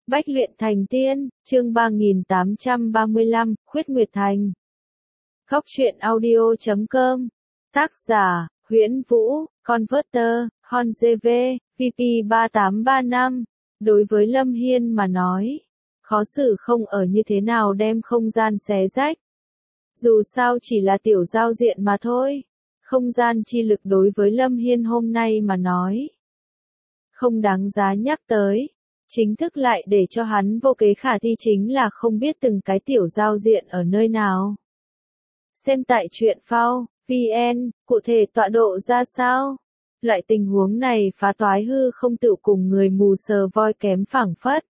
Bách luyện thành tiên, chương 3835, Khuyết Nguyệt Thành. Góc truyện audio.com. Tác giả, Huyễn Vũ, Converter, Hon GV, VP3835. Đối với Lâm Hiên mà nói, khó xử không ở như thế nào đem không gian xé rách. Dù sao chỉ là tiểu giao diện mà thôi. Không gian chi lực đối với Lâm Hiên hôm nay mà nói, không đáng giá nhắc tới. Chính thức lại để cho hắn vô kế khả thi chính là không biết từng cái tiểu giao diện ở nơi nào. Xem tại truyện phao, VN, cụ thể tọa độ ra sao? Loại tình huống này phá toái hư không tự cùng người mù sờ voi kém phảng phất.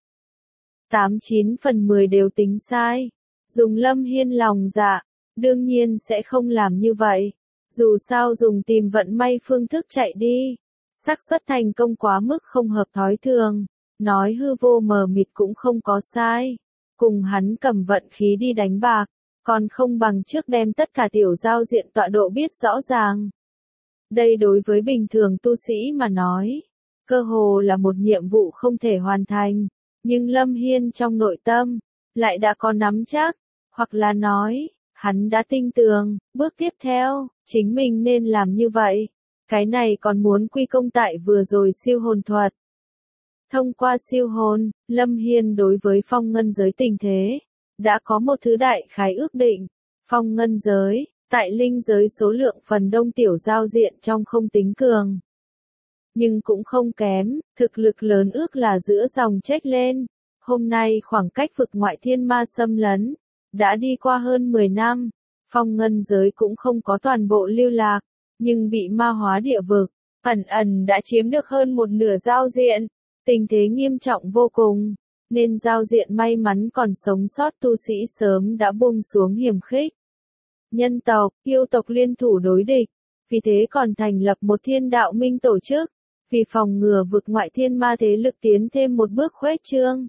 89 phần 10 đều tính sai. Dùng Lâm Hiên lòng dạ, đương nhiên sẽ không làm như vậy. Dù sao dùng tìm vận may phương thức chạy đi, xác suất thành công quá mức không hợp thói thường. Nói hư vô mờ mịt cũng không có sai. Cùng hắn cầm vận khí đi đánh bạc, còn không bằng trước đem tất cả tiểu giao diện tọa độ biết rõ ràng. Đây đối với bình thường tu sĩ mà nói, cơ hồ là một nhiệm vụ không thể hoàn thành. Nhưng Lâm Hiên trong nội tâm, lại đã có nắm chắc, hoặc là nói, hắn đã tin tưởng, bước tiếp theo, chính mình nên làm như vậy. Cái này còn muốn quy công tại vừa rồi siêu hồn thuật. Thông qua siêu hồn, Lâm Hiên đối với phong ngân giới tình thế, đã có một thứ đại khái ước định. Phong ngân giới, tại linh giới số lượng phần đông tiểu giao diện trong không tính cường. Nhưng cũng không kém, thực lực lớn ước là giữa dòng chếch lên. Hôm nay khoảng cách vực ngoại thiên ma xâm lấn, đã đi qua hơn 10 năm. Phong ngân giới cũng không có toàn bộ lưu lạc, nhưng bị ma hóa địa vực, ẩn đã chiếm được hơn một nửa giao diện. Tình thế nghiêm trọng vô cùng, nên giao diện may mắn còn sống sót tu sĩ sớm đã buông xuống hiểm khích. Nhân tộc, yêu tộc liên thủ đối địch, vì thế còn thành lập một thiên đạo minh tổ chức, vì phòng ngừa vực ngoại thiên ma thế lực tiến thêm một bước khuếch trương.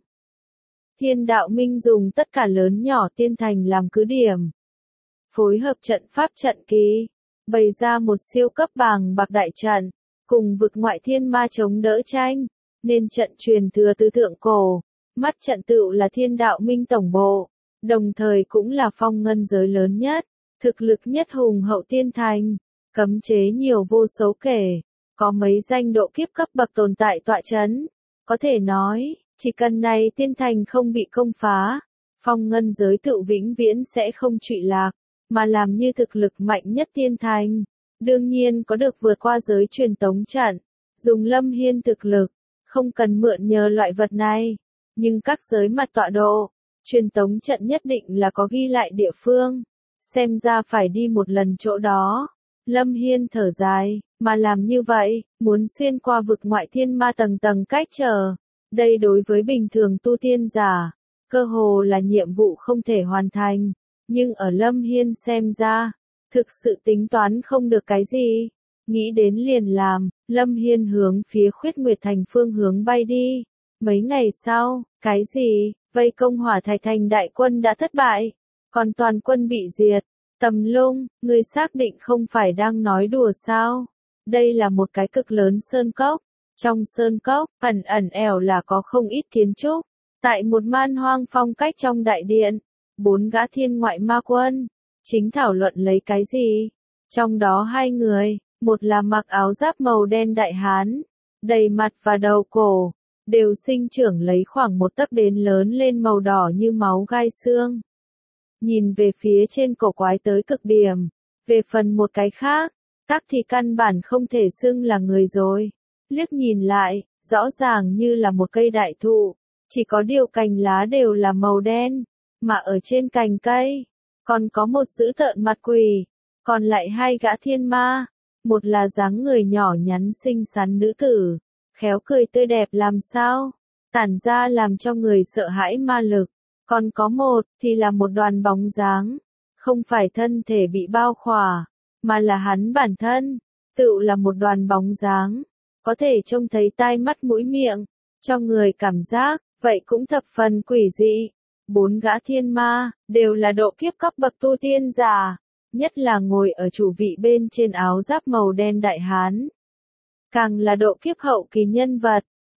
Thiên đạo minh dùng tất cả lớn nhỏ tiên thành làm cứ điểm, phối hợp trận pháp trận kỳ, bày ra một siêu cấp bàng bạc đại trận, cùng vực ngoại thiên ma chống đỡ tranh. Nên trận truyền thừa từ thượng cổ, mắt trận tựu là thiên đạo minh tổng bộ, đồng thời cũng là phong ngân giới lớn nhất, thực lực nhất hùng hậu tiên thành, cấm chế nhiều vô số kể, có mấy danh độ kiếp cấp bậc tồn tại tọa chấn. Có thể nói, chỉ cần này tiên thành không bị công phá, phong ngân giới tựu vĩnh viễn sẽ không trụy lạc, mà làm như thực lực mạnh nhất tiên thành, đương nhiên có được vượt qua giới truyền tống trận, dùng Lâm Hiên thực lực. Không cần mượn nhờ loại vật này, nhưng các giới mặt tọa độ, truyền tống trận nhất định là có ghi lại địa phương, xem ra phải đi một lần chỗ đó. Lâm Hiên thở dài, mà làm như vậy, muốn xuyên qua vực ngoại thiên ma tầng tầng cách trở, đây đối với bình thường tu tiên giả, cơ hồ là nhiệm vụ không thể hoàn thành, nhưng ở Lâm Hiên xem ra, thực sự tính toán không được cái gì. Nghĩ đến liền làm, Lâm Hiên hướng phía Khuyết Nguyệt Thành phương hướng bay đi. Mấy ngày sau, cái gì, vây công Hỏa Thạch Thành đại quân đã thất bại, còn toàn quân bị diệt. Tầm Lung, ngươi xác định không phải đang nói đùa sao? Đây là một cái cực lớn sơn cốc. Trong sơn cốc, ẩn ẻo là có không ít kiến trúc. Tại một man hoang phong cách trong đại điện, 4 gã thiên ngoại ma quân, chính thảo luận lấy cái gì? Trong đó 2 người. Một là mặc áo giáp màu đen đại hán, đầy mặt và đầu cổ, đều sinh trưởng lấy khoảng một tấc đến lớn lên màu đỏ như máu gai xương. Nhìn về phía trên cổ quái tới cực điểm, về phần một cái khác, tắc thì căn bản không thể xưng là người rồi. Liếc nhìn lại, rõ ràng như là một cây đại thụ, chỉ có điều cành lá đều là màu đen, mà ở trên cành cây, còn có một dữ tợn mặt quỷ, còn lại 2 gã thiên ma. Một là dáng người nhỏ nhắn xinh xắn nữ tử, khéo cười tươi đẹp làm sao, tản ra làm cho người sợ hãi ma lực. Còn có một thì là một đoàn bóng dáng, không phải thân thể bị bao khỏa, mà là hắn bản thân, tựu là một đoàn bóng dáng, có thể trông thấy tai mắt mũi miệng, cho người cảm giác, vậy cũng thập phần quỷ dị. 4 gã thiên ma, đều là độ kiếp cấp bậc tu tiên giả. Nhất là ngồi ở chủ vị bên trên áo giáp màu đen đại hán. Càng là độ kiếp hậu kỳ nhân vật,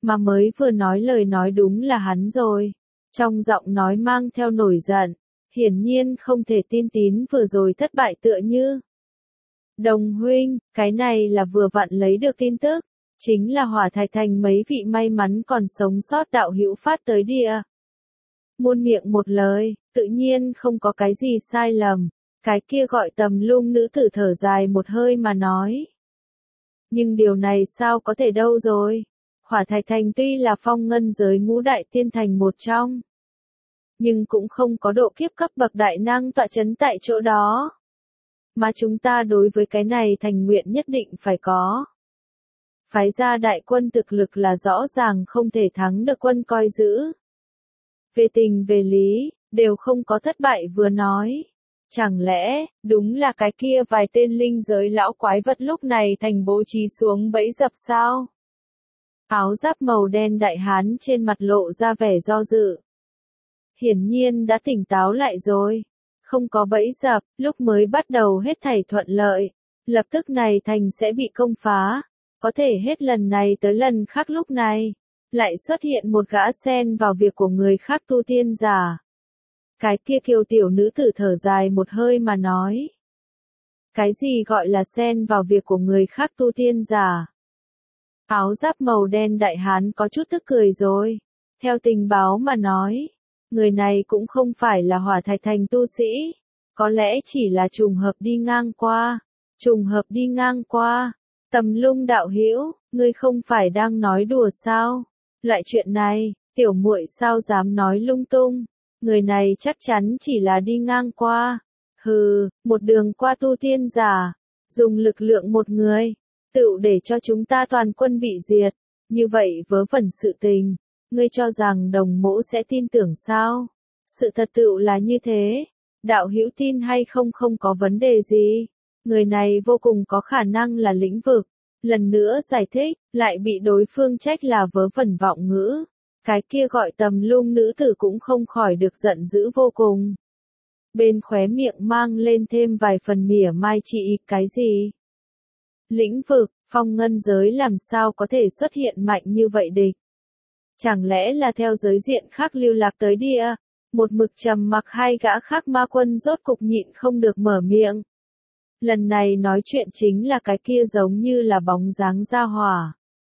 Mà mới vừa nói lời nói đúng là hắn rồi. Trong giọng nói mang theo nổi giận, hiển nhiên không thể tin tín vừa rồi thất bại tựa như. Đồng huynh, cái này là vừa vặn lấy được tin tức, chính là Hỏa Thạch Thành mấy vị may mắn còn sống sót đạo hữu phát tới địa. Muôn miệng một lời, tự nhiên không có cái gì sai lầm, cái kia gọi Tầm Lung nữ tử thở dài một hơi mà nói. Nhưng điều này sao có thể đâu rồi? Hỏa Thạch Thành tuy là phong ngân giới ngũ đại tiên thành một trong, nhưng cũng không có độ kiếp cấp bậc đại năng tọa chấn tại chỗ đó. Mà chúng ta đối với cái này thành nguyện nhất định phải có. Phái ra đại quân thực lực là rõ ràng không thể thắng được quân coi giữ. Về tình về lý, đều không có thất bại vừa nói. Chẳng lẽ, đúng là cái kia vài tên linh giới lão quái vật lúc này thành bố trí xuống bẫy dập sao? Áo giáp màu đen đại hán trên mặt lộ ra vẻ do dự. Hiển nhiên đã tỉnh táo lại rồi. Không có bẫy dập, lúc mới bắt đầu hết thảy thuận lợi. Lập tức này thành sẽ bị công phá. Có thể hết lần này tới lần khác lúc này. Lại xuất hiện một gã xen vào việc của người khác tu tiên giả. Cái kia kiều tiểu nữ tử thở dài một hơi mà nói. Cái gì gọi là xen vào việc của người khác tu tiên giả? Áo giáp màu đen đại hán có chút tức cười rồi. Theo tình báo mà nói, người này cũng không phải là Hỏa Thạch Thành tu sĩ. Có lẽ chỉ là trùng hợp đi ngang qua. Trùng hợp đi ngang qua. Tầm Lung đạo hữu, ngươi không phải đang nói đùa sao? Loại chuyện này, tiểu muội sao dám nói lung tung? Người này chắc chắn chỉ là đi ngang qua. Hừ, một đường qua tu tiên giả, dùng lực lượng một người, tựu để cho chúng ta toàn quân bị diệt. Như vậy vớ vẩn sự tình, ngươi cho rằng đồng mỗ sẽ tin tưởng sao? Sự thật tựu là như thế. Đạo hữu tin hay không không có vấn đề gì. Người này vô cùng có khả năng là lĩnh vực. Lần nữa giải thích, lại bị đối phương trách là vớ vẩn vọng ngữ. Cái kia gọi Tầm Lung nữ tử cũng không khỏi được giận dữ vô cùng. Bên khóe miệng mang lên thêm vài phần mỉa mai chỉ cái gì? Lĩnh vực, phong ngân giới làm sao có thể xuất hiện mạnh như vậy địch? Chẳng lẽ là theo giới diện khác lưu lạc tới địa? Một mực trầm mặc hai gã khác ma quân rốt cục nhịn không được mở miệng. Lần này nói chuyện chính là cái kia giống như là bóng dáng ra hỏa.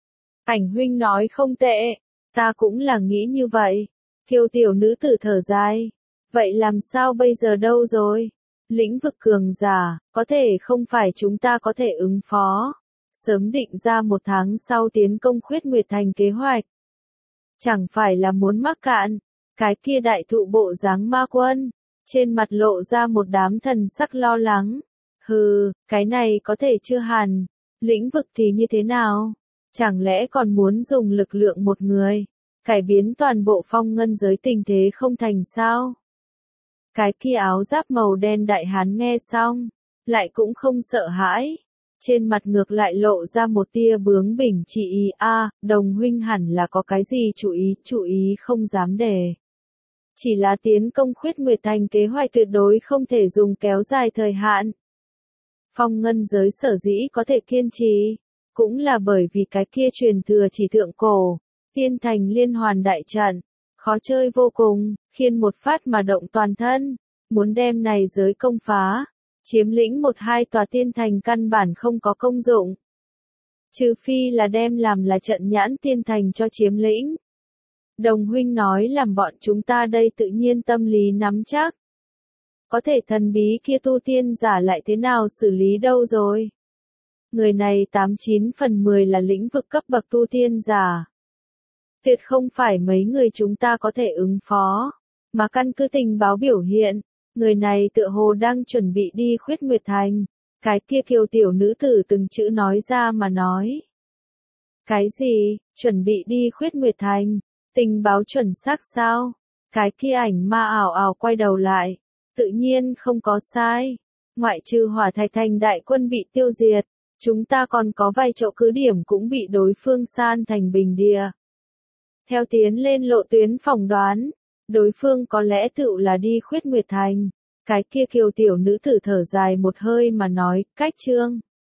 Ảnh huynh nói không tệ, ta cũng là nghĩ như vậy. Kiều tiểu nữ tử thở dài. Vậy làm sao bây giờ đâu rồi? Lĩnh vực cường giả, có thể không phải chúng ta có thể ứng phó. Sớm định ra 1 tháng sau tiến công Khuyết Nguyệt Thành kế hoạch. Chẳng phải là muốn mắc cạn. Cái kia đại thụ bộ dáng ma quân. Trên mặt lộ ra một đám thần sắc lo lắng. Hừ, cái này có thể chưa hẳn. Lĩnh vực thì như thế nào? Chẳng lẽ còn muốn dùng lực lượng một người, cải biến toàn bộ phong ngân giới tình thế không thành sao? Cái kia áo giáp màu đen đại hán nghe xong, lại cũng không sợ hãi. Trên mặt ngược lại lộ ra một tia bướng bỉnh chỉ ý đồng huynh hẳn là có cái gì chú ý không dám đề. Chỉ là tiến công Khuyết Nguyệt Thành kế hoạch tuyệt đối không thể dùng kéo dài thời hạn. Phong ngân giới sở dĩ có thể kiên trì, cũng là bởi vì cái kia truyền thừa chỉ thượng cổ, tiên thành liên hoàn đại trận, khó chơi vô cùng, khiên một phát mà động toàn thân, muốn đem này giới công phá, chiếm lĩnh 1-2 tòa tiên thành căn bản không có công dụng. Trừ phi là đem làm là trận nhãn tiên thành cho chiếm lĩnh. Đồng huynh nói làm bọn chúng ta đây tự nhiên tâm lý nắm chắc. Có thể thần bí kia tu tiên giả lại thế nào xử lý đâu rồi? Người này 89 phần 10 là lĩnh vực cấp bậc tu tiên giả. Tuyệt không phải mấy người chúng ta có thể ứng phó. Mà căn cứ tình báo biểu hiện, người này tựa hồ đang chuẩn bị đi Khuyết Nguyệt Thành. Cái kia kiều tiểu nữ tử từng chữ nói ra mà nói. Cái gì, chuẩn bị đi Khuyết Nguyệt Thành? Tình báo chuẩn xác sao? Cái kia ảnh ma ảo ảo quay đầu lại. Tự nhiên không có sai. Ngoại trừ Hỏa Thạch Thành đại quân bị tiêu diệt, chúng ta còn có vài chỗ cứ điểm cũng bị đối phương san thành bình địa. Theo tiến lên lộ tuyến phỏng đoán, đối phương có lẽ tựu là đi Khuyết Nguyệt Thành. Cái kia kiều tiểu nữ tử thở dài một hơi mà nói, cách chương.